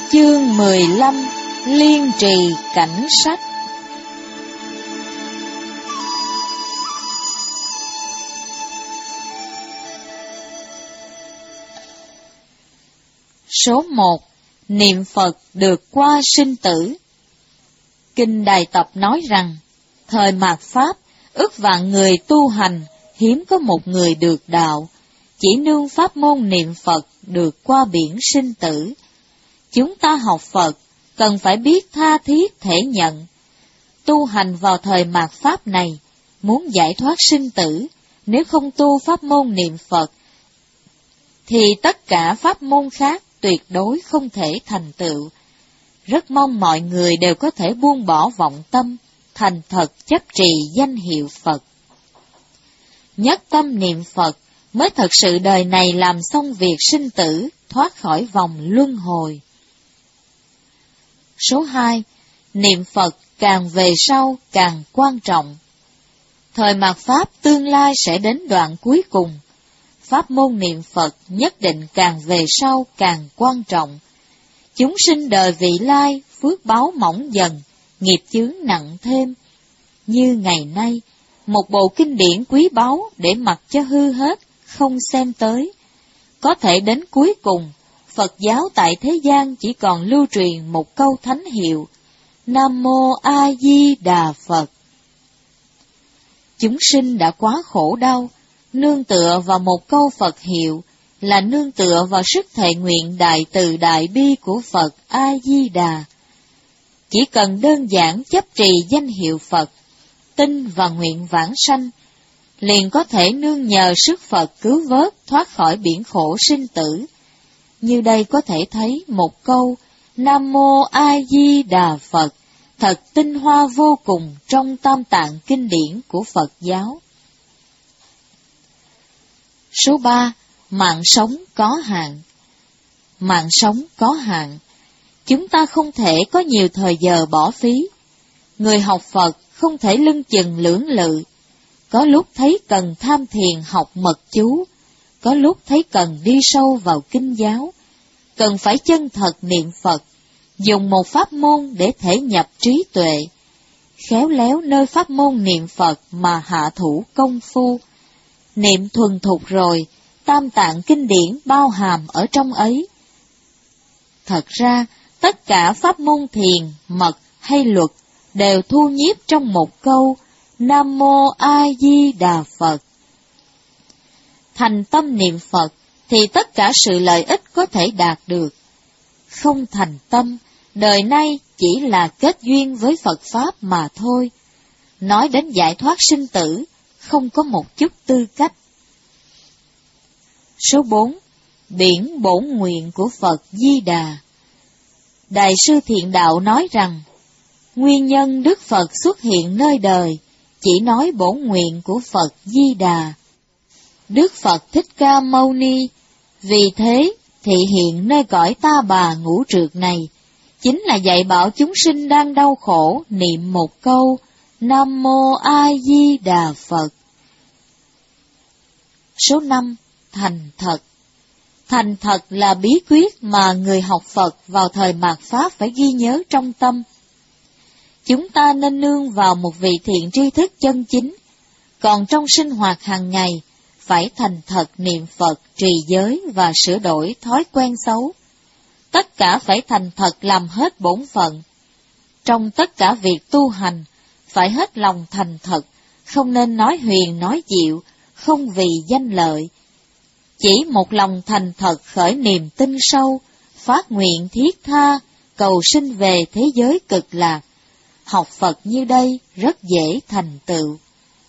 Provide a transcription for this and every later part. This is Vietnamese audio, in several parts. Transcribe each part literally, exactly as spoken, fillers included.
Chương mười lăm. Liên trì cảnh sách. Số một. Niệm Phật được qua sinh tử. Kinh Đại Tập nói rằng, thời mạt Pháp, ức vạn người tu hành, hiếm có một người được đạo, chỉ nương pháp môn niệm Phật được qua biển sinh tử. Chúng ta học Phật, cần phải biết tha thiết thể nhận. Tu hành vào thời mạt Pháp này, muốn giải thoát sinh tử, nếu không tu pháp môn niệm Phật, thì tất cả pháp môn khác tuyệt đối không thể thành tựu. Rất mong mọi người đều có thể buông bỏ vọng tâm, thành thật chấp trì danh hiệu Phật. Nhất tâm niệm Phật mới thật sự đời này làm xong việc sinh tử, thoát khỏi vòng luân hồi. Số hai. Niệm Phật càng về sau càng quan trọng. Thời mạt Pháp tương lai sẽ đến đoạn cuối cùng. Pháp môn niệm Phật nhất định càng về sau càng quan trọng. Chúng sinh đời vị lai, phước báo mỏng dần, nghiệp chướng nặng thêm. Như ngày nay, một bộ kinh điển quý báu để mặc cho hư hết, không xem tới. Có thể đến cuối cùng, Phật giáo tại thế gian chỉ còn lưu truyền một câu thánh hiệu, Nam Mô A Di Đà Phật. Chúng sinh đã quá khổ đau, nương tựa vào một câu Phật hiệu là nương tựa vào sức thệ nguyện đại từ đại bi của Phật A Di Đà. Chỉ cần đơn giản chấp trì danh hiệu Phật, tin và nguyện vãng sanh, liền có thể nương nhờ sức Phật cứu vớt thoát khỏi biển khổ sinh tử. Như đây có thể thấy một câu Nam Mô A Di Đà Phật thật tinh hoa vô cùng trong tam tạng kinh điển của Phật giáo. Số ba. Mạng sống có hạn. Mạng sống có hạn. Chúng ta không thể có nhiều thời giờ bỏ phí. Người học Phật không thể lưng chừng lưỡng lự. Có lúc thấy cần tham thiền học mật chú, có lúc thấy cần đi sâu vào kinh giáo, cần phải chân thật niệm Phật, dùng một pháp môn để thể nhập trí tuệ, khéo léo nơi pháp môn niệm Phật mà hạ thủ công phu. Niệm thuần thục rồi, tam tạng kinh điển bao hàm ở trong ấy. Thật ra, tất cả pháp môn thiền, mật hay luật đều thu nhiếp trong một câu Nam Mô A Di Đà Phật. Thành tâm niệm Phật thì tất cả sự lợi ích có thể đạt được. Không thành tâm, đời nay chỉ là kết duyên với Phật Pháp mà thôi. Nói đến giải thoát sinh tử, không có một chút tư cách. Số bốn. Biển bổn nguyện của Phật Di Đà. Đại sư Thiện Đạo nói rằng, nguyên nhân Đức Phật xuất hiện nơi đời chỉ nói bổn nguyện của Phật Di Đà. Đức Phật Thích Ca Mâu Ni vì thế thị hiện nơi cõi Ta Bà ngũ trược này, chính là dạy bảo chúng sinh đang đau khổ niệm một câu Nam Mô A Di Đà Phật. Số năm. Thành thật. Thành thật là bí quyết mà người học Phật vào thời mạt Pháp phải ghi nhớ trong tâm. Chúng ta nên nương vào một vị thiện tri thức chân chính, còn trong sinh hoạt hàng ngày, phải thành thật niệm Phật, trì giới và sửa đổi thói quen xấu. Tất cả phải thành thật làm hết bổn phận. Trong tất cả việc tu hành, phải hết lòng thành thật, không nên nói huyền nói dịu, không vì danh lợi. Chỉ một lòng thành thật khởi niềm tin sâu, phát nguyện thiết tha, cầu sinh về thế giới cực lạc. Học Phật như đây rất dễ thành tựu.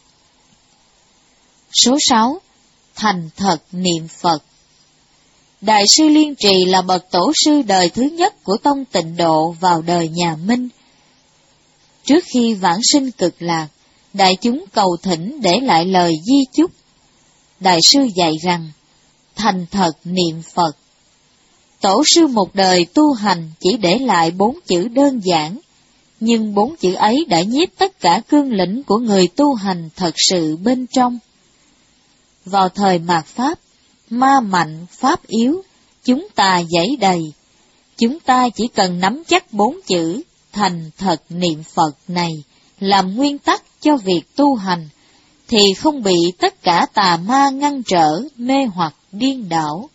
Số sáu. Thành thật niệm Phật. Đại sư Liên Trì là bậc tổ sư đời thứ nhất của tông Tịnh Độ vào đời nhà Minh. Trước khi vãng sinh cực lạc, đại chúng cầu thỉnh để lại lời di chúc. Đại sư dạy rằng, thành thật niệm Phật. Tổ sư một đời tu hành chỉ để lại bốn chữ đơn giản, nhưng bốn chữ ấy đã nhiếp tất cả cương lĩnh của người tu hành thật sự bên trong. Vào thời mạt Pháp, ma mạnh, pháp yếu, chúng ta dãy đầy. Chúng ta chỉ cần nắm chắc bốn chữ thành thật niệm Phật này làm nguyên tắc cho việc tu hành, thì không bị tất cả tà ma ngăn trở, mê hoặc điên đảo.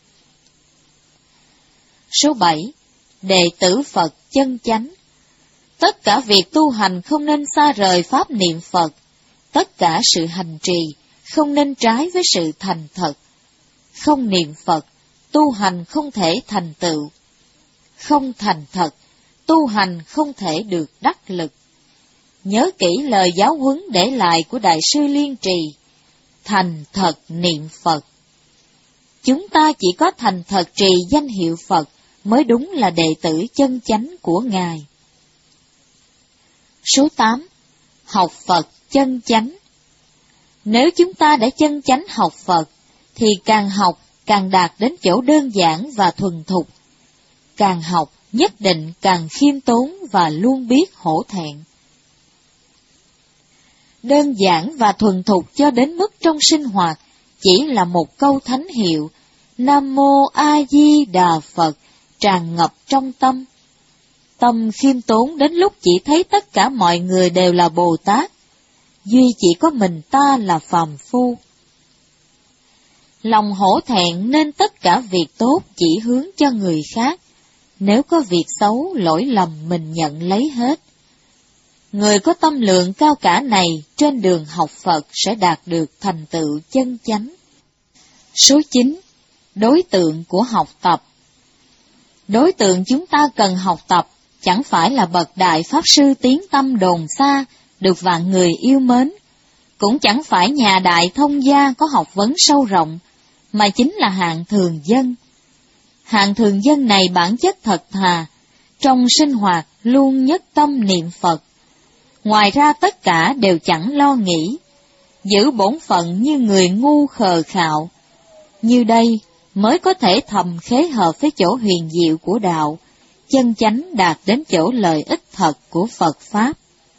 Số bảy. Đệ tử Phật chân chánh. Tất cả việc tu hành không nên xa rời pháp niệm Phật, tất cả sự hành trì không nên trái với sự thành thật. Không niệm Phật, tu hành không thể thành tựu. Không thành thật, tu hành không thể được đắc lực. Nhớ kỹ lời giáo huấn để lại của Đại sư Liên Trì, thành thật niệm Phật. Chúng ta chỉ có thành thật trì danh hiệu Phật mới đúng là đệ tử chân chánh của Ngài. Số tám. Học Phật chân chánh. Nếu chúng ta đã chân chánh học Phật, thì càng học càng đạt đến chỗ đơn giản và thuần thục. Càng học nhất định càng khiêm tốn và luôn biết hổ thẹn. Đơn giản và thuần thục cho đến mức trong sinh hoạt chỉ là một câu thánh hiệu Nam Mô A Di Đà Phật tràn ngập trong tâm. Tâm khiêm tốn đến lúc chỉ thấy tất cả mọi người đều là Bồ Tát, duy chỉ có mình ta là phàm phu. Lòng hổ thẹn nên tất cả việc tốt chỉ hướng cho người khác, nếu có việc xấu lỗi lầm mình nhận lấy hết. Người có tâm lượng cao cả này trên đường học Phật sẽ đạt được thành tựu chân chánh. Số chín. Đối tượng của học tập. Đối tượng chúng ta cần học tập chẳng phải là bậc đại pháp sư tiếng tâm đồn xa, được vạn người yêu mến, cũng chẳng phải nhà đại thông gia có học vấn sâu rộng, mà chính là hạng thường dân. Hạng thường dân này bản chất thật thà, trong sinh hoạt luôn nhất tâm niệm Phật. Ngoài ra tất cả đều chẳng lo nghĩ, giữ bổn phận như người ngu khờ khạo. Như đây mới có thể thầm khế hợp với chỗ huyền diệu của đạo, chân chánh đạt đến chỗ lợi ích thật của Phật Pháp.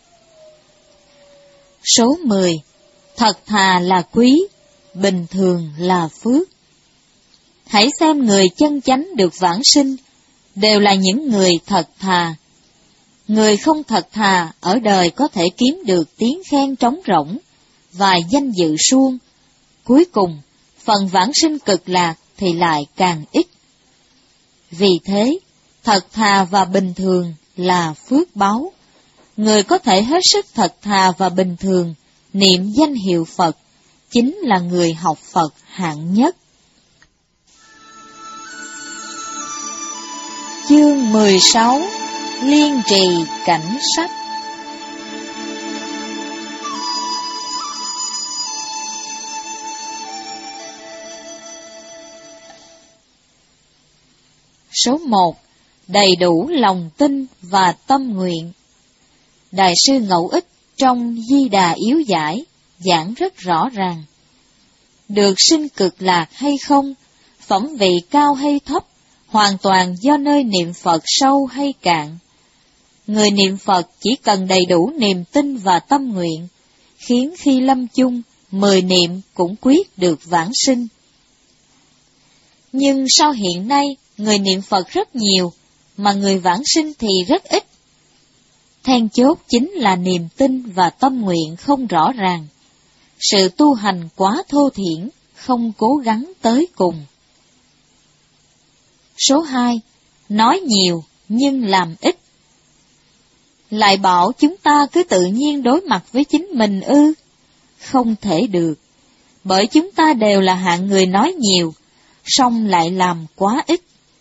Số mười. Thật thà là quý, bình thường là phước. Hãy xem người chân chánh được vãng sinh, đều là những người thật thà. Người không thật thà ở đời có thể kiếm được tiếng khen trống rỗng và danh dự suông. Cuối cùng, phần vãng sinh cực lạc thì lại càng ít. Vì thế, thật thà và bình thường là phước báu. Người có thể hết sức thật thà và bình thường, niệm danh hiệu Phật, chính là người học Phật hạng nhất. Chương mười sáu. Liên trì cảnh sách. Số một. Đầy đủ lòng tin và tâm nguyện. Đại sư Ngẫu Ích trong Di Đà Yếu Giải giảng rất rõ ràng. Được sinh cực lạc hay không, phẩm vị cao hay thấp, hoàn toàn do nơi niệm Phật sâu hay cạn. Người niệm Phật chỉ cần đầy đủ niềm tin và tâm nguyện, khiến khi lâm chung, mười niệm cũng quyết được vãng sinh. Nhưng sao hiện nay, người niệm Phật rất nhiều, mà người vãng sinh thì rất ít? Then chốt chính là niềm tin và tâm nguyện không rõ ràng. Sự tu hành quá thô thiển, không cố gắng tới cùng. Số hai. Nói nhiều nhưng làm ít. Lại bảo chúng ta cứ tự nhiên đối mặt với chính mình ư? Không thể được, bởi chúng ta đều là hạng người nói nhiều, song lại làm quá ít.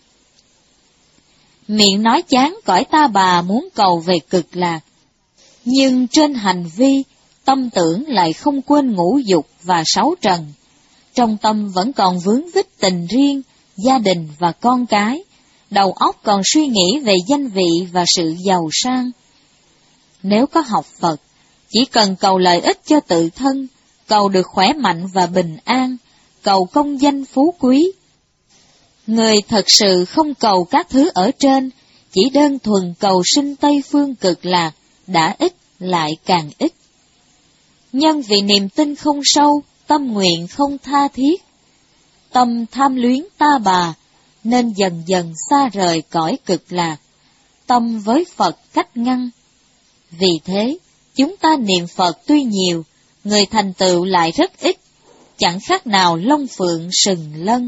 Miệng nói chán cõi ta bà muốn cầu về cực lạc, nhưng trên hành vi, tâm tưởng lại không quên ngũ dục và sáu trần. Trong tâm vẫn còn vướng vít tình riêng, gia đình và con cái, đầu óc còn suy nghĩ về danh vị và sự giàu sang. Nếu có học Phật, chỉ cần cầu lợi ích cho tự thân, cầu được khỏe mạnh và bình an, cầu công danh phú quý. Người thật sự không cầu các thứ ở trên, chỉ đơn thuần cầu sinh Tây Phương cực lạc, đã ít lại càng ít. Nhân vì niềm tin không sâu, tâm nguyện không tha thiết. Tâm tham luyến ta bà, nên dần dần xa rời cõi cực lạc, tâm với Phật cách ngăn. Vì thế, chúng ta niệm Phật tuy nhiều, người thành tựu lại rất ít, chẳng khác nào long phượng sừng lân.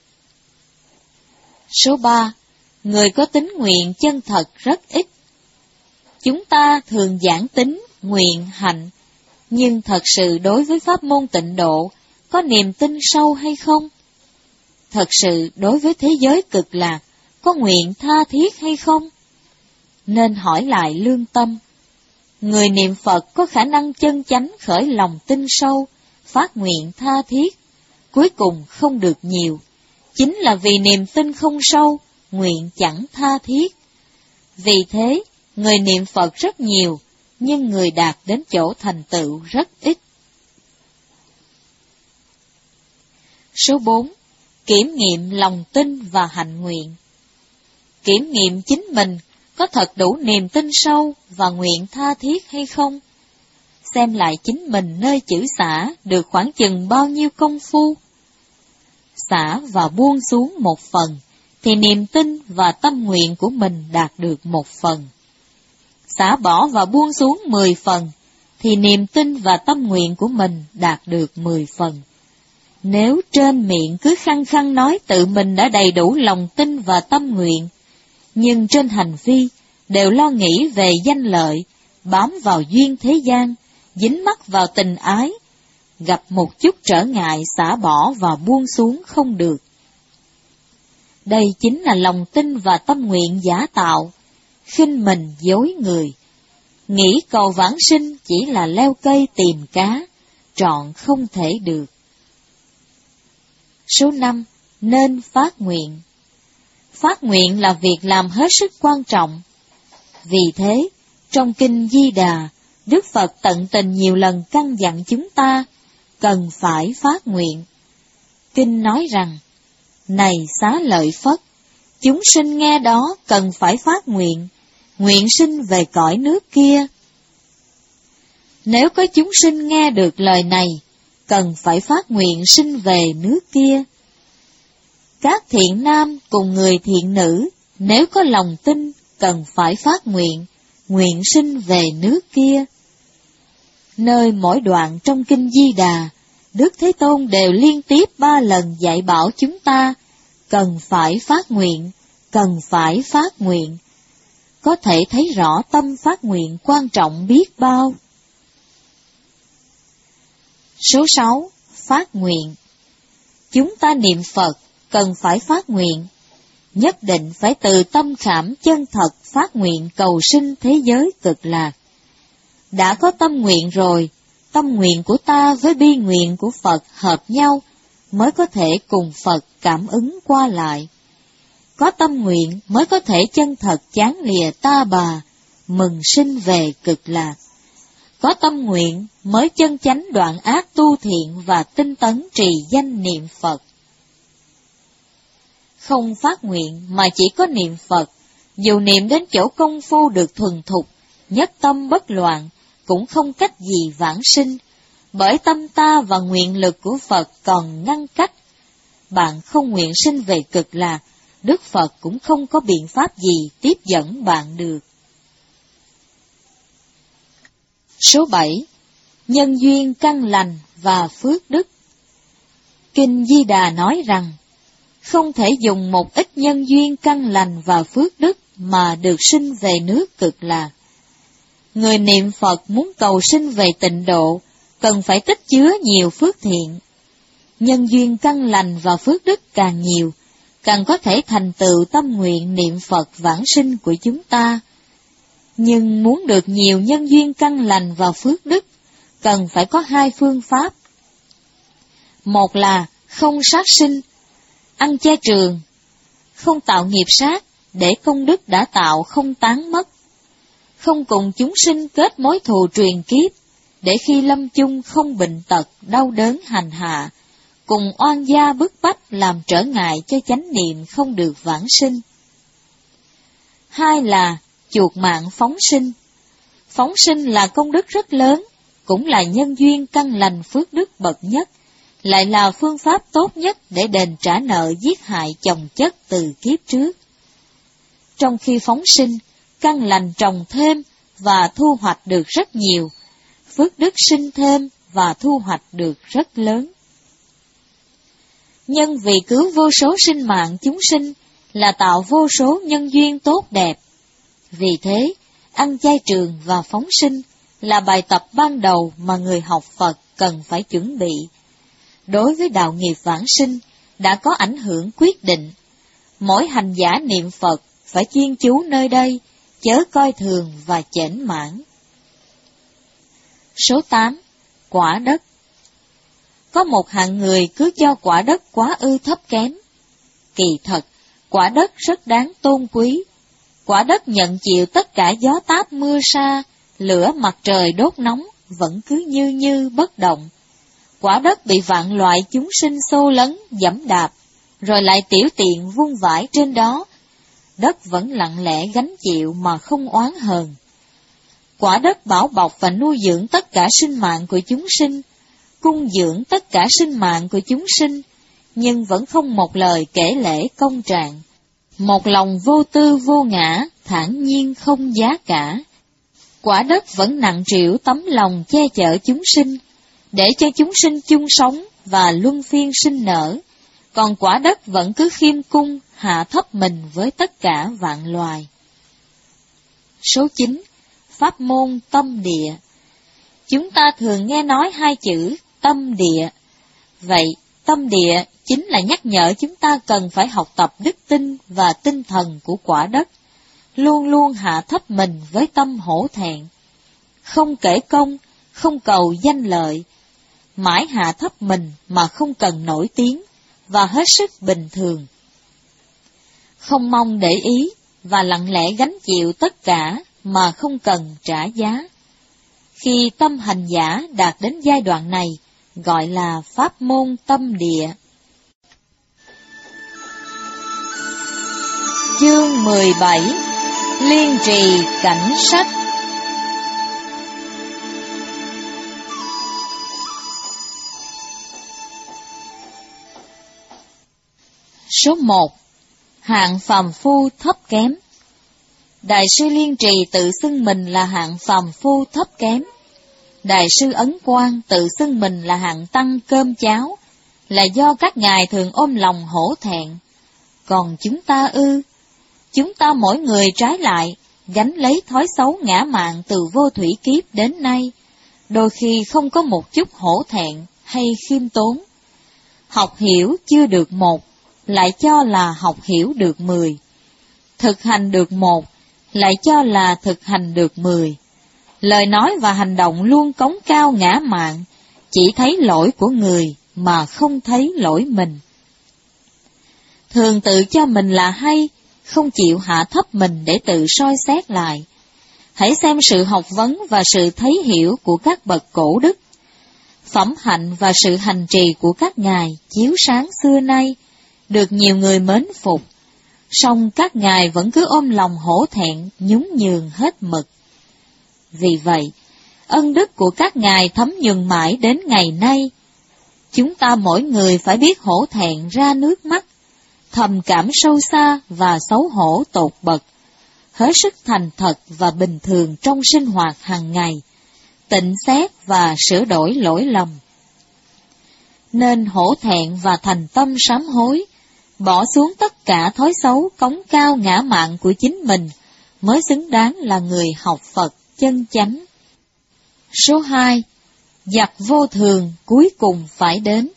Số ba. Người có tín nguyện chân thật rất ít. Chúng ta thường giảng tín, nguyện, hạnh, nhưng thật sự đối với pháp môn tịnh độ, có niềm tin sâu hay không? Thật sự đối với thế giới cực lạc, có nguyện tha thiết hay không? Nên hỏi lại lương tâm. Người niệm Phật có khả năng chân chánh khởi lòng tin sâu, phát nguyện tha thiết, cuối cùng không được nhiều, chính là vì niềm tin không sâu, nguyện chẳng tha thiết. Vì thế, người niệm Phật rất nhiều, nhưng người đạt đến chỗ thành tựu rất ít. Số bốn. Kiểm nghiệm lòng tin và hạnh nguyện. Kiểm nghiệm chính mình có thật đủ niềm tin sâu và nguyện tha thiết hay không? Xem lại chính mình nơi chữ xả được khoảng chừng bao nhiêu công phu. Xả và buông xuống một phần, thì niềm tin và tâm nguyện của mình đạt được một phần. Xả bỏ và buông xuống mười phần, thì niềm tin và tâm nguyện của mình đạt được mười phần. Nếu trên miệng cứ khăng khăng nói tự mình đã đầy đủ lòng tin và tâm nguyện, nhưng trên hành vi đều lo nghĩ về danh lợi, bám vào duyên thế gian, dính mắc vào tình ái, gặp một chút trở ngại xả bỏ và buông xuống không được. Đây chính là lòng tin và tâm nguyện giả tạo, khinh mình dối người. Nghĩ cầu vãng sinh chỉ là leo cây tìm cá, trọn không thể được. Số năm. Nên phát nguyện. Phát nguyện là việc làm hết sức quan trọng. Vì thế, trong Kinh Di Đà, Đức Phật tận tình nhiều lần căn dặn chúng ta, cần phải phát nguyện. Kinh nói rằng, này Xá Lợi Phất, chúng sinh nghe đó cần phải phát nguyện, nguyện sinh về cõi nước kia. Nếu có chúng sinh nghe được lời này, cần phải phát nguyện sinh về nước kia. Các thiện nam cùng người thiện nữ, nếu có lòng tin, cần phải phát nguyện, nguyện sinh về nước kia. Nơi mỗi đoạn trong Kinh Di Đà, Đức Thế Tôn đều liên tiếp ba lần dạy bảo chúng ta, cần phải phát nguyện, cần phải phát nguyện. Có thể thấy rõ tâm phát nguyện quan trọng biết bao. Số sáu. Phát nguyện. Chúng ta niệm Phật cần phải phát nguyện, nhất định phải từ tâm khảm chân thật phát nguyện cầu sinh thế giới cực lạc. Đã có tâm nguyện rồi, tâm nguyện của ta với bi nguyện của Phật hợp nhau, mới có thể cùng Phật cảm ứng qua lại. Có tâm nguyện mới có thể chân thật chán lìa ta bà, mừng sinh về cực lạc. Có tâm nguyện mới chân chánh đoạn ác tu thiện và tinh tấn trì danh niệm Phật. Không phát nguyện mà chỉ có niệm Phật, dù niệm đến chỗ công phu được thuần thục, nhất tâm bất loạn, cũng không cách gì vãng sinh, bởi tâm ta và nguyện lực của Phật còn ngăn cách. Bạn không nguyện sinh về cực lạc, Đức Phật cũng không có biện pháp gì tiếp dẫn bạn được. Số bảy. Nhân duyên căn lành và phước đức. Kinh Di Đà nói rằng, không thể dùng một ít nhân duyên căn lành và phước đức mà được sinh về nước cực lạc. Người niệm Phật muốn cầu sinh về tịnh độ, cần phải tích chứa nhiều phước thiện. Nhân duyên căn lành và phước đức càng nhiều, càng có thể thành tựu tâm nguyện niệm Phật vãng sinh của chúng ta. Nhưng muốn được nhiều nhân duyên căn lành và phước đức, cần phải có hai phương pháp. Một là không sát sinh, ăn chay trường, không tạo nghiệp sát, để công đức đã tạo không tán mất. Không cùng chúng sinh kết mối thù truyền kiếp, để khi lâm chung không bệnh tật, đau đớn hành hạ, cùng oan gia bức bách làm trở ngại cho chánh niệm không được vãng sinh. Hai là chuộc mạng phóng sinh. Phóng sinh là công đức rất lớn, cũng là nhân duyên căn lành phước đức bậc nhất, lại là phương pháp tốt nhất để đền trả nợ giết hại chồng chất từ kiếp trước. Trong khi phóng sinh, căn lành trồng thêm và thu hoạch được rất nhiều, phước đức sinh thêm và thu hoạch được rất lớn. Nhân vì cứu vô số sinh mạng chúng sinh là tạo vô số nhân duyên tốt đẹp. Vì thế, ăn chay trường và phóng sinh là bài tập ban đầu mà người học Phật cần phải chuẩn bị. Đối với đạo nghiệp vãng sinh đã có ảnh hưởng quyết định. Mỗi hành giả niệm Phật phải chuyên chú nơi đây, chớ coi thường và chểnh mãn. Số tám. Quả đất. Có một hạng người cứ cho quả đất quá ư thấp kém. Kỳ thật, quả đất rất đáng tôn quý. Quả đất nhận chịu tất cả gió táp mưa sa, lửa mặt trời đốt nóng, vẫn cứ như như bất động. Quả đất bị vạn loại chúng sinh xô lấn, giẫm đạp, rồi lại tiểu tiện vung vãi trên đó. Đất vẫn lặng lẽ gánh chịu mà không oán hờn. Quả đất bảo bọc và nuôi dưỡng tất cả sinh mạng của chúng sinh, cung dưỡng tất cả sinh mạng của chúng sinh, nhưng vẫn không một lời kể lể công trạng. Một lòng vô tư vô ngã, thản nhiên không giá cả. Quả đất vẫn nặng trĩu tấm lòng che chở chúng sinh, để cho chúng sinh chung sống và luân phiên sinh nở, còn quả đất vẫn cứ khiêm cung, hạ thấp mình với tất cả vạn loài. Số chín. Pháp môn tâm địa. Chúng ta thường nghe nói hai chữ tâm địa. Vậy, tâm địa chính là nhắc nhở chúng ta cần phải học tập đức tin và tinh thần của quả đất, luôn luôn hạ thấp mình với tâm hổ thẹn, không kể công, không cầu danh lợi, mãi hạ thấp mình mà không cần nổi tiếng và hết sức bình thường, không mong để ý và lặng lẽ gánh chịu tất cả mà không cần trả giá. Khi tâm hành giả đạt đến giai đoạn này, gọi là pháp môn tâm địa. Chương mười bảy. Liên trì cảnh sách. Số một. Hạng phàm phu thấp kém. Đại sư Liên Trì tự xưng mình là hạng phàm phu thấp kém. Đại sư Ấn Quang tự xưng mình là hạng tăng cơm cháo, là do các ngài thường ôm lòng hổ thẹn. Còn chúng ta ư? Chúng ta mỗi người trái lại, gánh lấy thói xấu ngã mạn từ vô thủy kiếp đến nay, đôi khi không có một chút hổ thẹn hay khiêm tốn. Học hiểu chưa được một, lại cho là học hiểu được mười. Thực hành được một, lại cho là thực hành được mười. Lời nói và hành động luôn cống cao ngã mạn, chỉ thấy lỗi của người mà không thấy lỗi mình. Thường tự cho mình là hay, không chịu hạ thấp mình để tự soi xét lại. Hãy xem sự học vấn và sự thấy hiểu của các bậc cổ đức, phẩm hạnh và sự hành trì của các ngài chiếu sáng xưa nay, được nhiều người mến phục, song các ngài vẫn cứ ôm lòng hổ thẹn, nhún nhường hết mực. Vì vậy, ân đức của các ngài thấm nhuần mãi đến ngày nay. Chúng ta mỗi người phải biết hổ thẹn ra nước mắt, thầm cảm sâu xa và xấu hổ tột bậc, hết sức thành thật và bình thường trong sinh hoạt hàng ngày, tịnh xét và sửa đổi lỗi lầm. Nên hổ thẹn và thành tâm sám hối, bỏ xuống tất cả thói xấu cống cao ngã mạn của chính mình, mới xứng đáng là người học Phật chân chánh. Số hai. Giặc vô thường cuối cùng phải đến.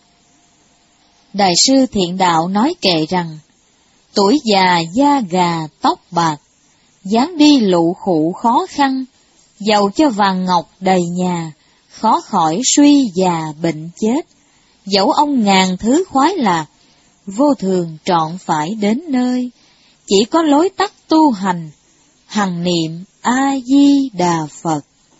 Đại sư Thiện Đạo nói kệ rằng, tuổi già da gà tóc bạc, dáng đi lụ khụ khó khăn, giàu cho vàng ngọc đầy nhà, khó khỏi suy già bệnh chết. Dẫu ông ngàn thứ khoái lạc, vô thường trọn phải đến nơi, chỉ có lối tắt tu hành, hằng niệm A-di-đà Phật.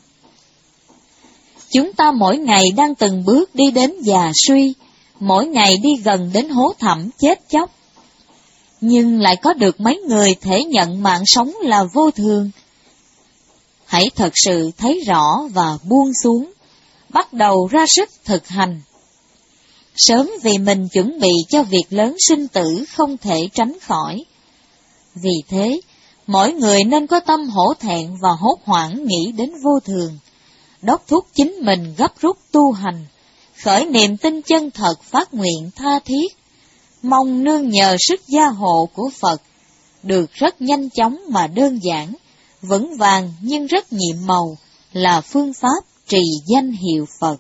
Chúng ta mỗi ngày đang từng bước đi đến già suy, mỗi ngày đi gần đến hố thẳm chết chóc. Nhưng lại có được mấy người thể nhận mạng sống là vô thường. Hãy thật sự thấy rõ và buông xuống, bắt đầu ra sức thực hành. sớm vì mình chuẩn bị cho việc lớn sinh tử không thể tránh khỏi. Vì thế, mỗi người nên có tâm hổ thẹn và hốt hoảng nghĩ đến vô thường, đốc thúc chính mình gấp rút tu hành, khởi niềm tin chân thật phát nguyện tha thiết, mong nương nhờ sức gia hộ của Phật, được rất nhanh chóng mà đơn giản, vững vàng nhưng rất nhiệm màu, là phương pháp trì danh hiệu Phật.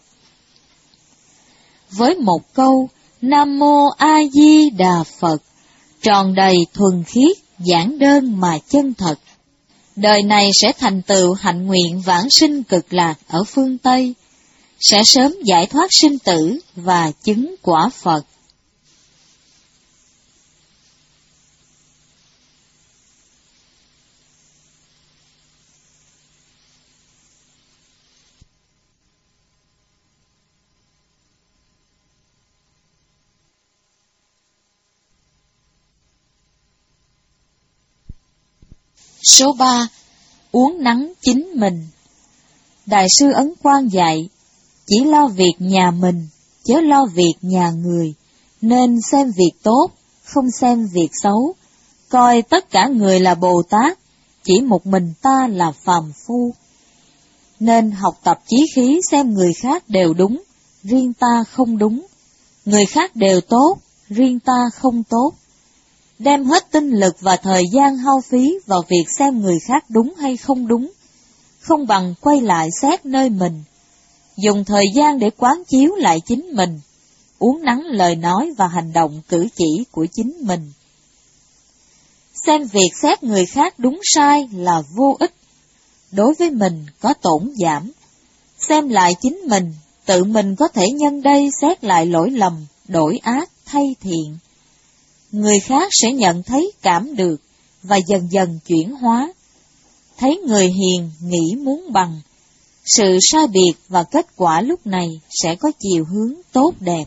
Với một câu Nam Mô A Di Đà Phật, tròn đầy thuần khiết, giản đơn mà chân thật, đời này sẽ thành tựu hạnh nguyện vãng sinh cực lạc ở phương Tây, sẽ sớm giải thoát sinh tử và chứng quả Phật. Số ba. Uống nắng chính mình. Đại sư Ấn Quang dạy, chỉ lo việc nhà mình, chớ lo việc nhà người, nên xem việc tốt, không xem việc xấu, coi tất cả người là Bồ Tát, chỉ một mình ta là phàm phu. Nên học tập chí khí xem người khác đều đúng, riêng ta không đúng, người khác đều tốt, riêng ta không tốt. Đem hết tinh lực và thời gian hao phí vào việc xem người khác đúng hay không đúng, không bằng quay lại xét nơi mình, dùng thời gian để quán chiếu lại chính mình, uốn nắn lời nói và hành động cử chỉ của chính mình. Xem việc xét người khác đúng sai là vô ích, đối với mình có tổn giảm. Xem lại chính mình, tự mình có thể nhân đây xét lại lỗi lầm, đổi ác thay thiện. Người khác sẽ nhận thấy cảm được và dần dần chuyển hóa. Thấy người hiền nghĩ muốn bằng, sự sai biệt và kết quả lúc này sẽ có chiều hướng tốt đẹp.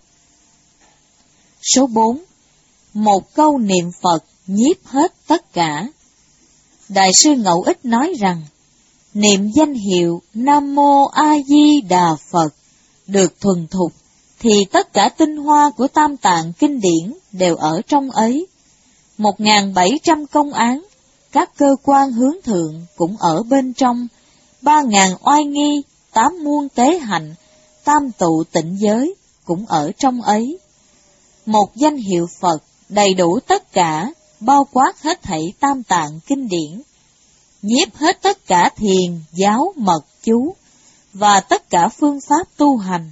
Số bốn. Một câu niệm Phật nhiếp hết tất cả. Đại sư Ngẫu Ích nói rằng, niệm danh hiệu Nam Mô A Di Đà Phật được thuần thục, thì tất cả tinh hoa của Tam Tạng Kinh Điển đều ở trong ấy. Một ngàn bảy trăm công án, các cơ quan hướng thượng cũng ở bên trong, ba ngàn oai nghi, tám muôn tế hạnh, tam tụ tịnh giới cũng ở trong ấy. Một danh hiệu Phật đầy đủ tất cả, bao quát hết thảy Tam Tạng Kinh Điển, nhiếp hết tất cả thiền, giáo, mật, chú, và tất cả phương pháp tu hành.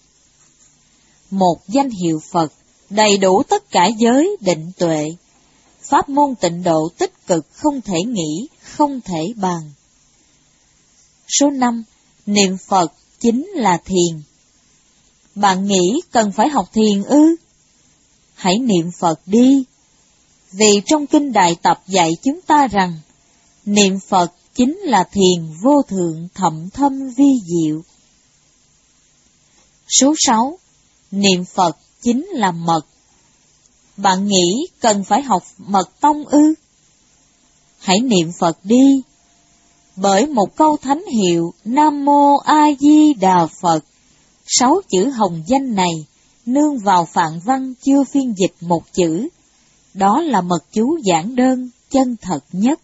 Một danh hiệu Phật đầy đủ tất cả giới định tuệ, pháp môn tịnh độ tích cực không thể nghĩ, không thể bàn. Số năm. Niệm Phật chính là thiền. Bạn nghĩ cần phải học thiền ư? Hãy niệm Phật đi, vì trong Kinh Đại Tập dạy chúng ta rằng, niệm Phật chính là thiền vô thượng thậm thâm vi diệu. Số sáu. Niệm Phật chính là mật. Bạn nghĩ cần phải học mật tông ư? Hãy niệm Phật đi, bởi một câu thánh hiệu Nam Mô A Di Đà Phật, sáu chữ hồng danh này nương vào phạn văn chưa phiên dịch một chữ, đó là mật chú giản đơn, chân thật nhất.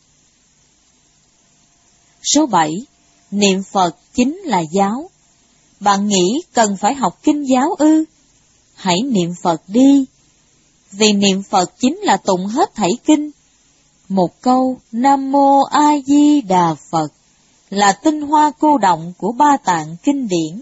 Số bảy. Niệm Phật chính là giáo. Bạn nghĩ cần phải học kinh giáo ư? Hãy niệm Phật đi, vì niệm Phật chính là tụng hết thảy kinh. Một câu Nam Mô A Di Đà Phật là tinh hoa cô động của ba tạng kinh điển.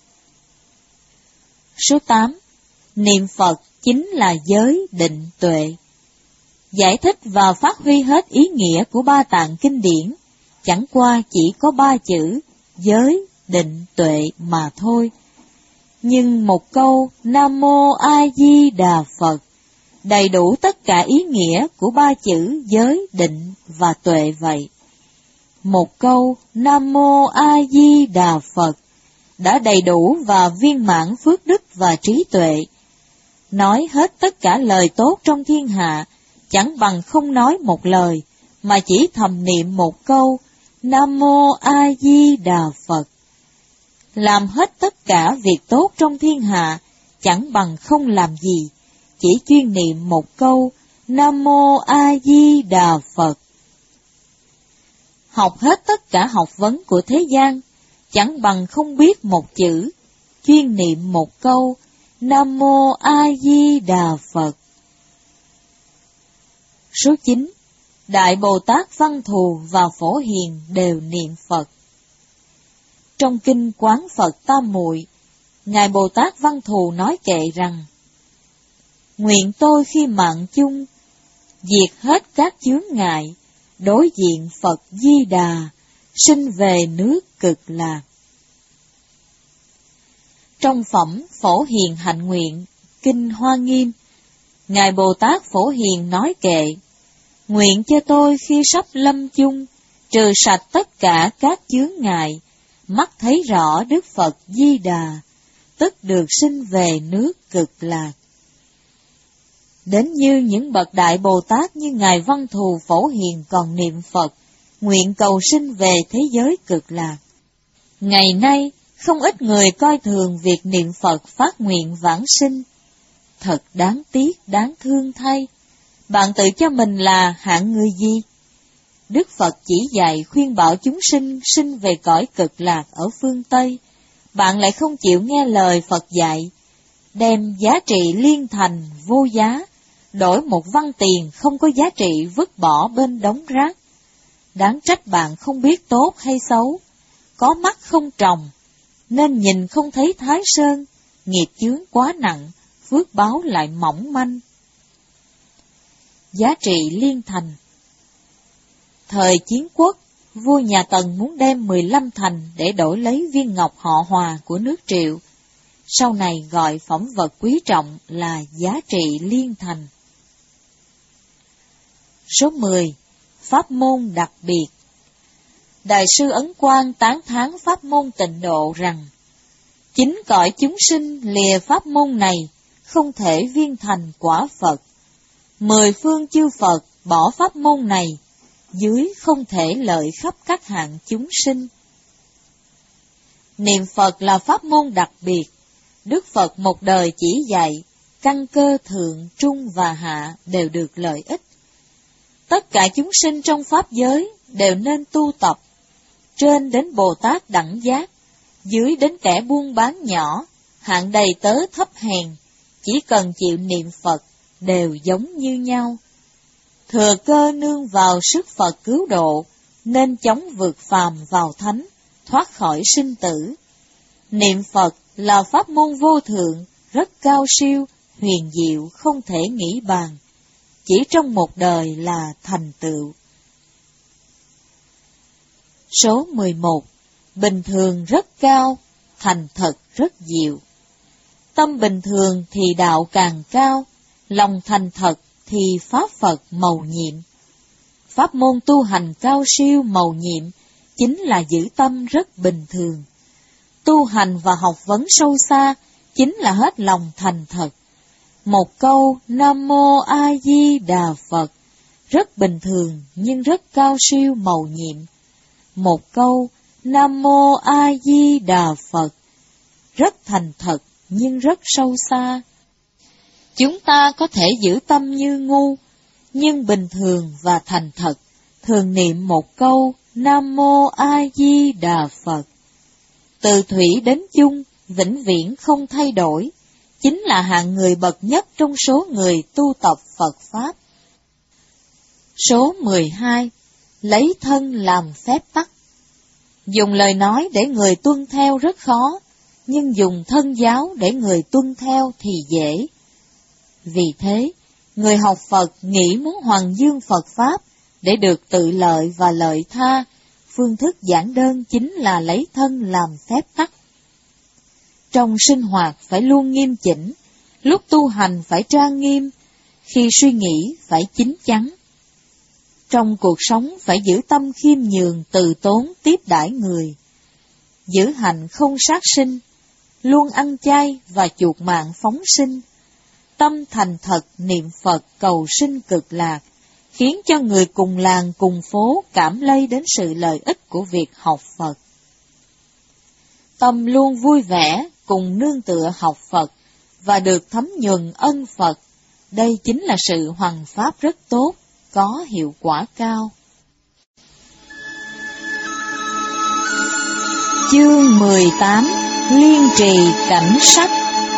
Số tám. Niệm Phật chính là giới định tuệ. Giải thích và phát huy hết ý nghĩa của ba tạng kinh điển, chẳng qua chỉ có ba chữ giới định tuệ mà thôi. Nhưng một câu Nam Mô A Di Đà Phật đầy đủ tất cả ý nghĩa của ba chữ giới định và tuệ vậy. Một câu Nam Mô A Di Đà Phật đã đầy đủ và viên mãn phước đức và trí tuệ. Nói hết tất cả lời tốt trong thiên hạ, chẳng bằng không nói một lời, mà chỉ thầm niệm một câu Nam Mô A Di Đà Phật. Làm hết tất cả việc tốt trong thiên hạ, chẳng bằng không làm gì, chỉ chuyên niệm một câu Nam Mô A Di Đà Phật. Học hết tất cả học vấn của thế gian, chẳng bằng không biết một chữ, chuyên niệm một câu Nam Mô A Di Đà Phật. Số chín. Đại Bồ Tát Văn Thù và Phổ Hiền đều niệm Phật. Trong kinh Quán Phật Tam Muội, Ngài Bồ Tát Văn Thù nói kệ rằng: Nguyện tôi khi mạng chung, diệt hết các chướng ngại, đối diện Phật Di Đà, sinh về nước Cực Lạc. Trong phẩm Phổ Hiền Hạnh Nguyện, Kinh Hoa Nghiêm, Ngài Bồ Tát Phổ Hiền nói kệ: Nguyện cho tôi khi sắp lâm chung, trừ sạch tất cả các chướng ngại, mắt thấy rõ Đức Phật Di Đà, tức được sinh về nước Cực Lạc. Đến như những bậc đại Bồ Tát như Ngài Văn Thù Phổ Hiền còn niệm Phật, nguyện cầu sinh về thế giới Cực Lạc. Ngày nay, không ít người coi thường việc niệm Phật phát nguyện vãng sinh. Thật đáng tiếc, đáng thương thay. Bạn tự cho mình là hạng người gì? Đức Phật chỉ dạy khuyên bảo chúng sinh sinh về cõi Cực Lạc ở phương Tây. Bạn lại không chịu nghe lời Phật dạy, đem giá trị liên thành vô giá, đổi một văn tiền không có giá trị vứt bỏ bên đống rác. Đáng trách bạn không biết tốt hay xấu, có mắt không tròng, nên nhìn không thấy Thái Sơn, nghiệp chướng quá nặng, phước báo lại mỏng manh. Giá trị liên thành. Thời Chiến Quốc, vua nhà Tần muốn đem mười lăm thành để đổi lấy viên ngọc họ Hòa của nước Triệu. Sau này gọi phẩm vật quý trọng là giá trị liên thành. Số mười. Pháp môn đặc biệt. Đại sư Ấn Quang tán thán pháp môn Tịnh Độ rằng: chính cõi chúng sinh lìa pháp môn này, không thể viên thành quả Phật. Mười phương chư Phật bỏ pháp môn này, dưới không thể lợi khắp các hạng chúng sinh. Niệm Phật là pháp môn đặc biệt. Đức Phật một đời chỉ dạy, căn cơ thượng, trung và hạ đều được lợi ích. Tất cả chúng sinh trong pháp giới đều nên tu tập, trên đến Bồ Tát đẳng giác, dưới đến kẻ buôn bán nhỏ, hạng đầy tớ thấp hèn, chỉ cần chịu niệm Phật đều giống như nhau. Thừa cơ nương vào sức Phật cứu độ, nên chóng vượt phàm vào thánh, thoát khỏi sinh tử. Niệm Phật là pháp môn vô thượng, rất cao siêu, huyền diệu, không thể nghĩ bàn. Chỉ trong một đời là thành tựu. Số mười một. Bình thường rất cao, thành thật rất diệu. Tâm bình thường thì đạo càng cao, lòng thành thật thì pháp Phật mầu nhiệm. Pháp môn tu hành cao siêu mầu nhiệm chính là giữ tâm rất bình thường. Tu hành và học vấn sâu xa chính là hết lòng thành thật. Một câu Nam Mô A Di Đà Phật rất bình thường nhưng rất cao siêu mầu nhiệm. Một câu Nam Mô A Di Đà Phật rất thành thật nhưng rất sâu xa. Chúng ta có thể giữ tâm như ngu, nhưng bình thường và thành thật, thường niệm một câu Nam Mô A Di Đà Phật. Từ thủy đến chung, vĩnh viễn không thay đổi, chính là hạng người bậc nhất trong số người tu tập Phật Pháp. Số mười hai. Lấy thân làm phép tắc. Dùng lời nói để người tuân theo rất khó, nhưng dùng thân giáo để người tuân theo thì dễ. Vì thế, người học Phật nghĩ muốn hoằng dương Phật Pháp để được tự lợi và lợi tha, phương thức giản đơn chính là lấy thân làm phép tắc. Trong sinh hoạt phải luôn nghiêm chỉnh, lúc tu hành phải trang nghiêm, khi suy nghĩ phải chín chắn. Trong cuộc sống phải giữ tâm khiêm nhường từ tốn tiếp đãi người, giữ hạnh không sát sinh, luôn ăn chay và chuộc mạng phóng sinh. Tâm thành thật niệm Phật cầu sinh Cực Lạc, khiến cho người cùng làng cùng phố cảm lây đến sự lợi ích của việc học Phật. Tâm luôn vui vẻ cùng nương tựa học Phật, và được thấm nhuần ân Phật. Đây chính là sự hoằng pháp rất tốt, có hiệu quả cao. Chương mười tám. Liên trì cảnh sắc.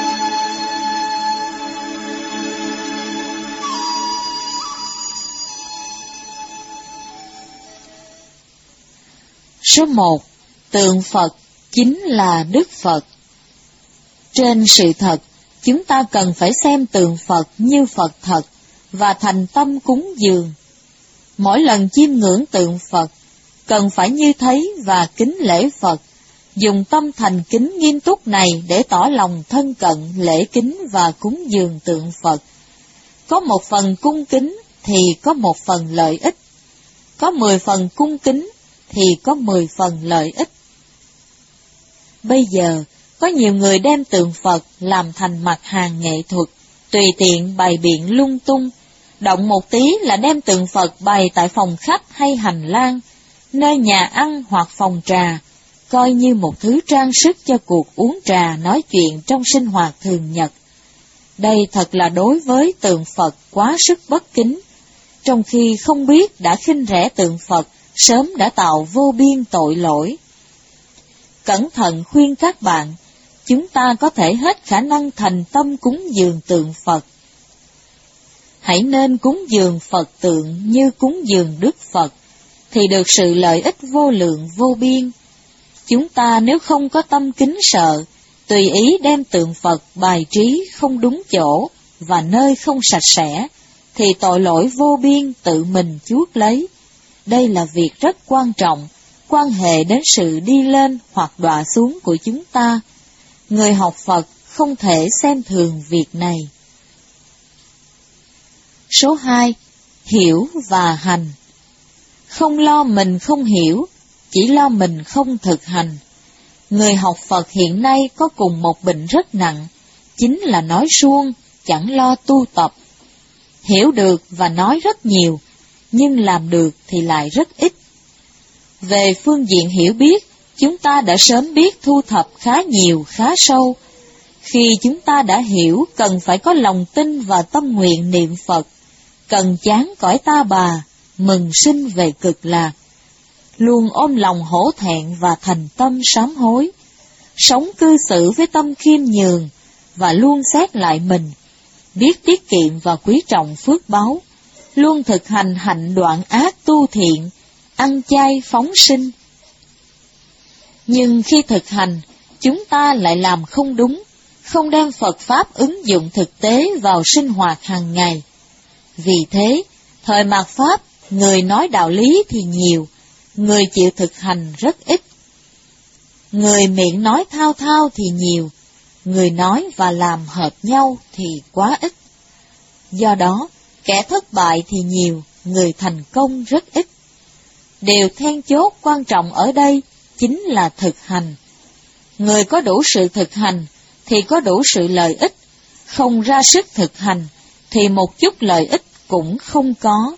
Số một. Tượng Phật chính là Đức Phật. Trên sự thật, chúng ta cần phải xem tượng Phật như Phật thật và thành tâm cúng dường. Mỗi lần chiêm ngưỡng tượng Phật, cần phải như thấy và kính lễ Phật, dùng tâm thành kính nghiêm túc này để tỏ lòng thân cận, lễ kính và cúng dường tượng Phật. Có một phần cung kính thì có một phần lợi ích. Có mười phần cung kính thì có mười phần lợi ích. Bây giờ, có nhiều người đem tượng Phật làm thành mặt hàng nghệ thuật, tùy tiện bày biện lung tung, động một tí là đem tượng Phật bày tại phòng khách hay hành lang, nơi nhà ăn hoặc phòng trà, coi như một thứ trang sức cho cuộc uống trà nói chuyện trong sinh hoạt thường nhật. Đây thật là đối với tượng Phật quá sức bất kính, trong khi không biết đã khinh rẻ tượng Phật, sớm đã tạo vô biên tội lỗi. Cẩn thận khuyên các bạn, chúng ta có thể hết khả năng thành tâm cúng dường tượng Phật. Hãy nên cúng dường Phật tượng như cúng dường Đức Phật, thì được sự lợi ích vô lượng vô biên. Chúng ta nếu không có tâm kính sợ, tùy ý đem tượng Phật bài trí không đúng chỗ và nơi không sạch sẽ, thì tội lỗi vô biên tự mình chuốc lấy. Đây là việc rất quan trọng, quan hệ đến sự đi lên hoặc đọa xuống của chúng ta. Người học Phật không thể xem thường việc này. Số hai. Hiểu và hành. Không lo mình không hiểu, chỉ lo mình không thực hành. Người học Phật hiện nay có cùng một bệnh rất nặng, chính là nói suông, chẳng lo tu tập. Hiểu được và nói rất nhiều, nhưng làm được thì lại rất ít. Về phương diện hiểu biết, chúng ta đã sớm biết thu thập khá nhiều, khá sâu. Khi chúng ta đã hiểu, cần phải có lòng tin và tâm nguyện niệm Phật, cần chán cõi ta bà, mừng sinh về cực lạc. Luôn ôm lòng hổ thẹn và thành tâm sám hối, sống cư xử với tâm khiêm nhường và luôn xét lại mình, biết tiết kiệm và quý trọng phước báu, luôn thực hành hạnh đoạn ác tu thiện, ăn chay phóng sinh. Nhưng khi thực hành, chúng ta lại làm không đúng, không đem Phật Pháp ứng dụng thực tế vào sinh hoạt hàng ngày. Vì thế, thời mạt Pháp, người nói đạo lý thì nhiều, người chịu thực hành rất ít. Người miệng nói thao thao thì nhiều, người nói và làm hợp nhau thì quá ít. Do đó, kẻ thất bại thì nhiều, người thành công rất ít. Điều then chốt quan trọng ở đây chính là thực hành. Người có đủ sự thực hành thì có đủ sự lợi ích, không ra sức thực hành thì một chút lợi ích cũng không có.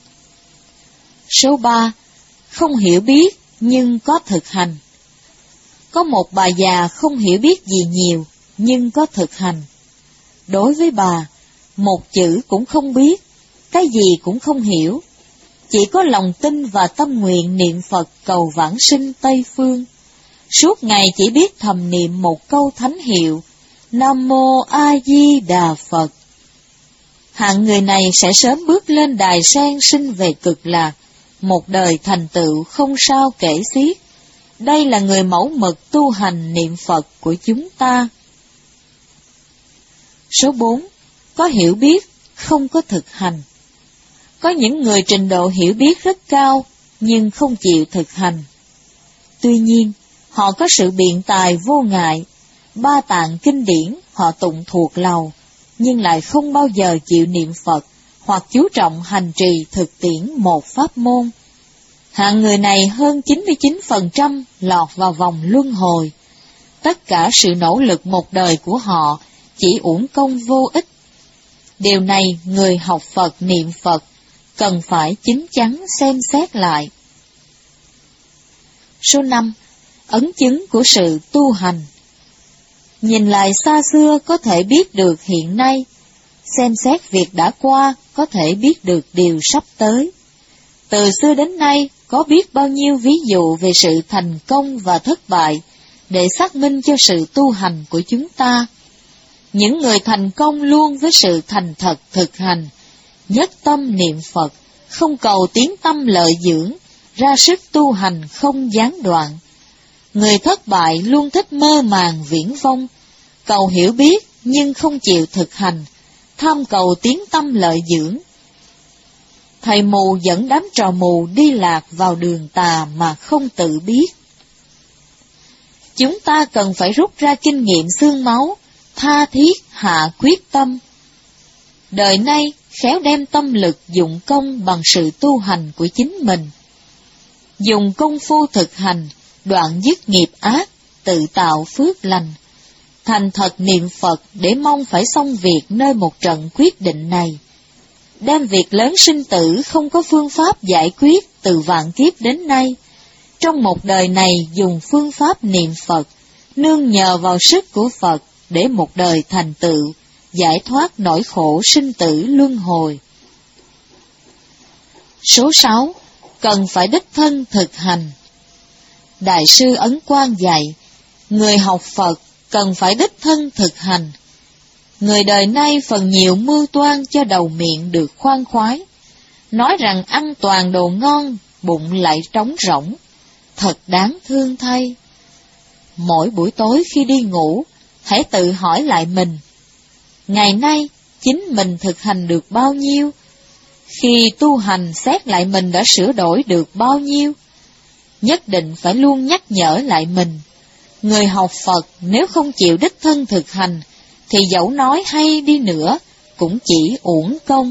Số ba. Không hiểu biết nhưng có thực hành. Có một bà già không hiểu biết gì nhiều nhưng có thực hành. Đối với bà, một chữ cũng không biết, cái gì cũng không hiểu, chỉ có lòng tin và tâm nguyện niệm Phật cầu vãng sinh Tây Phương. Suốt ngày chỉ biết thầm niệm một câu thánh hiệu, Nam Mô A Di Đà Phật. Hạng người này sẽ sớm bước lên đài sen sinh về cực lạc, một đời thành tựu không sao kể xiết. Đây là người mẫu mực tu hành niệm Phật của chúng ta. Số bốn. Có hiểu biết, không có thực hành. Có những người trình độ hiểu biết rất cao, nhưng không chịu thực hành. Tuy nhiên, họ có sự biện tài vô ngại, ba tạng kinh điển họ tụng thuộc lòng, nhưng lại không bao giờ chịu niệm Phật, hoặc chú trọng hành trì thực tiễn một pháp môn. Hạng người này hơn chín mươi chín phần trăm lọt vào vòng luân hồi. Tất cả sự nỗ lực một đời của họ chỉ uổng công vô ích. Điều này người học Phật niệm Phật cần phải chín chắn xem xét lại. Số năm. Ấn chứng của sự tu hành. Nhìn lại xa xưa có thể biết được hiện nay, xem xét việc đã qua có thể biết được điều sắp tới. Từ xưa đến nay có biết bao nhiêu ví dụ về sự thành công và thất bại để xác minh cho sự tu hành của chúng ta. Những người thành công luôn với sự thành thật thực hành, nhất tâm niệm Phật, không cầu tiếng tâm lợi dưỡng, ra sức tu hành không gián đoạn. Người thất bại luôn thích mơ màng viễn vông, cầu hiểu biết nhưng không chịu thực hành, tham cầu tiếng tâm lợi dưỡng. Thầy mù dẫn đám trò mù đi lạc vào đường tà mà không tự biết. Chúng ta cần phải rút ra kinh nghiệm xương máu, tha thiết hạ quyết tâm. Đời nay khéo đem tâm lực dụng công bằng sự tu hành của chính mình. Dùng công phu thực hành, đoạn dứt nghiệp ác, tự tạo phước lành. Thành thật niệm Phật để mong phải xong việc nơi một trận quyết định này. Đem việc lớn sinh tử không có phương pháp giải quyết từ vạn kiếp đến nay. Trong một đời này dùng phương pháp niệm Phật, nương nhờ vào sức của Phật để một đời thành tựu, giải thoát nỗi khổ sinh tử luân hồi. Số sáu. Cần phải đích thân thực hành. Đại sư Ấn Quang dạy, người học Phật cần phải đích thân thực hành. Người đời nay phần nhiều mưu toan cho đầu miệng được khoan khoái, nói rằng ăn toàn đồ ngon, bụng lại trống rỗng, thật đáng thương thay. Mỗi buổi tối khi đi ngủ, hãy tự hỏi lại mình, ngày nay chính mình thực hành được bao nhiêu? Khi tu hành xét lại mình đã sửa đổi được bao nhiêu? Nhất định phải luôn nhắc nhở lại mình. Người học Phật nếu không chịu đích thân thực hành, thì dẫu nói hay đi nữa, cũng chỉ uổng công.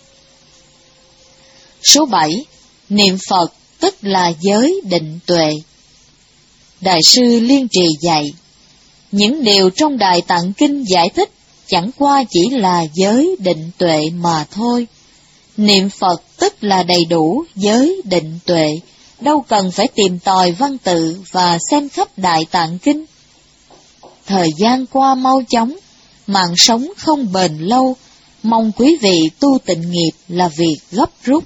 Số bảy. Niệm Phật tức là giới định tuệ. Đại sư Liên Trì dạy, những điều trong Đại Tạng Kinh giải thích chẳng qua chỉ là giới định tuệ mà thôi. Niệm Phật tức là đầy đủ giới định tuệ, đâu cần phải tìm tòi văn tự và xem khắp Đại Tạng Kinh. Thời gian qua mau chóng, mạng sống không bền lâu, mong quý vị tu tịnh nghiệp là việc gấp rút.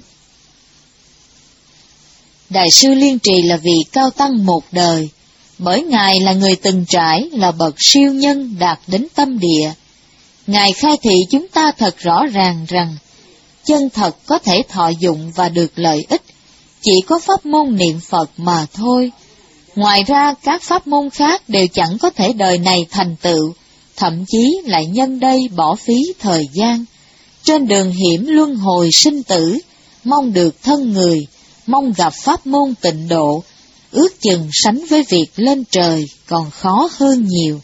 Đại sư Liên Trì là vị cao tăng một đời, bởi Ngài là người từng trải, là bậc siêu nhân đạt đến tâm địa. Ngài khai thị chúng ta thật rõ ràng rằng, chân thật có thể thọ dụng và được lợi ích, chỉ có pháp môn niệm Phật mà thôi. Ngoài ra các pháp môn khác đều chẳng có thể đời này thành tựu, thậm chí lại nhân đây bỏ phí thời gian. Trên đường hiểm luân hồi sinh tử, mong được thân người, mong gặp pháp môn tịnh độ, ước chừng sánh với việc lên trời còn khó hơn nhiều.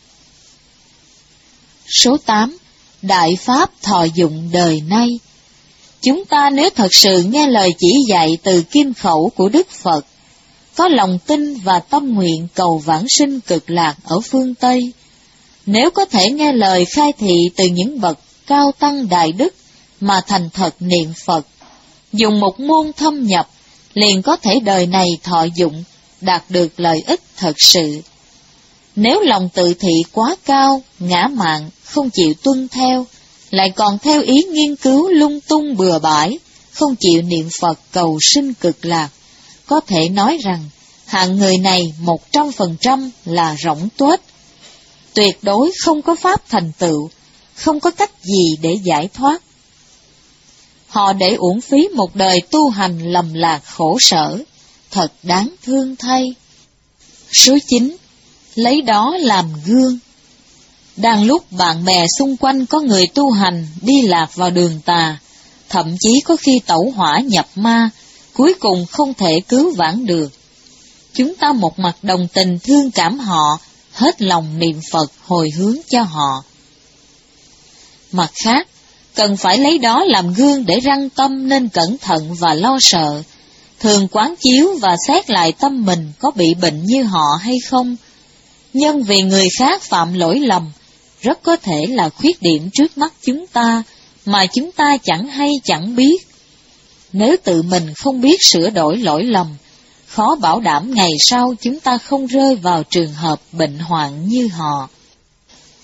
Số tám. Đại Pháp thọ dụng đời nay. Chúng ta nếu thật sự nghe lời chỉ dạy từ kim khẩu của Đức Phật, có lòng tin và tâm nguyện cầu vãng sinh cực lạc ở phương Tây, nếu có thể nghe lời khai thị từ những bậc cao tăng đại đức mà thành thật niệm Phật, dùng một môn thâm nhập, liền có thể đời này thọ dụng, đạt được lợi ích thật sự. Nếu lòng tự thị quá cao, ngã mạn, không chịu tuân theo, lại còn theo ý nghiên cứu lung tung bừa bãi, không chịu niệm Phật cầu sinh cực lạc, có thể nói rằng hạng người này một trăm phần trăm là rỗng tuếch, tuyệt đối không có pháp thành tựu, không có cách gì để giải thoát. Họ để uổng phí một đời tu hành lầm lạc khổ sở, thật đáng thương thay. Số chín. Lấy đó làm gương. Đang lúc bạn bè xung quanh có người tu hành đi lạc vào đường tà, thậm chí có khi tẩu hỏa nhập ma, cuối cùng không thể cứu vãn được. Chúng ta một mặt đồng tình thương cảm họ, hết lòng niệm Phật hồi hướng cho họ. Mặt khác, cần phải lấy đó làm gương để răn tâm nên cẩn thận và lo sợ, thường quán chiếu và xét lại tâm mình có bị bệnh như họ hay không. Nhân vì người khác phạm lỗi lầm, rất có thể là khuyết điểm trước mắt chúng ta, mà chúng ta chẳng hay chẳng biết. Nếu tự mình không biết sửa đổi lỗi lầm, khó bảo đảm ngày sau chúng ta không rơi vào trường hợp bệnh hoạn như họ.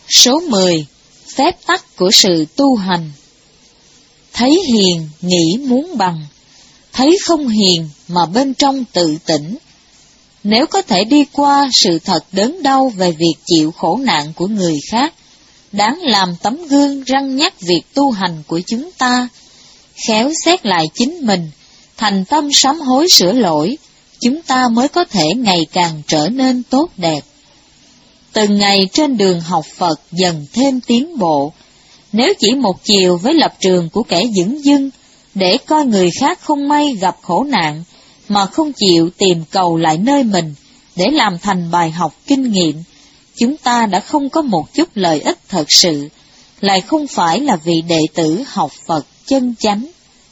Số mười. Phép tắc của sự tu hành. Thấy hiền nghĩ muốn bằng, thấy không hiền mà bên trong tự tỉnh. Nếu có thể đi qua sự thật đớn đau về việc chịu khổ nạn của người khác, đáng làm tấm gương răn nhắc việc tu hành của chúng ta, khéo xét lại chính mình, thành tâm sám hối sửa lỗi, chúng ta mới có thể ngày càng trở nên tốt đẹp. Từng ngày trên đường học Phật dần thêm tiến bộ, nếu chỉ một chiều với lập trường của kẻ dửng dưng, để coi người khác không may gặp khổ nạn, mà không chịu tìm cầu lại nơi mình, để làm thành bài học kinh nghiệm, chúng ta đã không có một chút lợi ích thật sự, lại không phải là vị đệ tử học Phật chân chánh.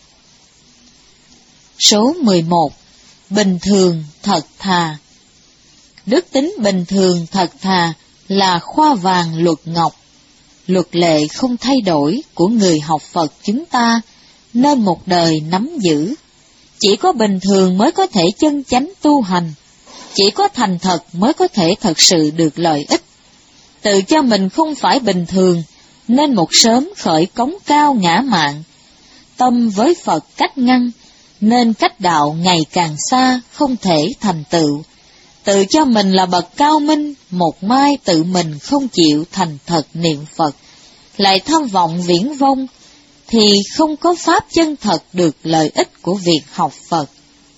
Số mười một. Bình thường thật thà. Đức tính bình thường thật thà là khoa vàng luật ngọc, luật lệ không thay đổi của người học Phật chúng ta, nên một đời nắm giữ. Chỉ có bình thường mới có thể chân chánh tu hành, chỉ có thành thật mới có thể thật sự được lợi ích. Tự cho mình không phải bình thường, nên một sớm khởi cống cao ngã mạn. Tâm với Phật cách ngăn, nên cách đạo ngày càng xa, không thể thành tựu. Tự cho mình là bậc cao minh, một mai tự mình không chịu thành thật niệm Phật, lại tham vọng viễn vông, thì không có pháp chân thật được lợi ích của việc học Phật.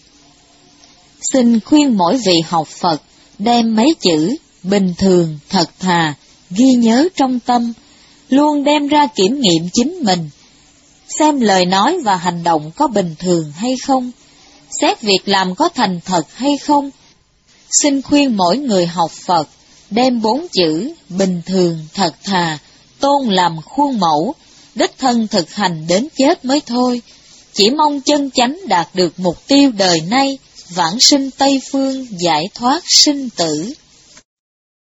Xin khuyên mỗi vị học Phật đem mấy chữ bình thường thật thà ghi nhớ trong tâm, luôn đem ra kiểm nghiệm chính mình, xem lời nói và hành động có bình thường hay không, xét việc làm có thành thật hay không. Xin khuyên mỗi người học Phật đem bốn chữ bình thường thật thà tôn làm khuôn mẫu, đích thân thực hành đến chết mới thôi, chỉ mong chân chánh đạt được mục tiêu đời nay, vãng sinh Tây Phương, giải thoát sinh tử.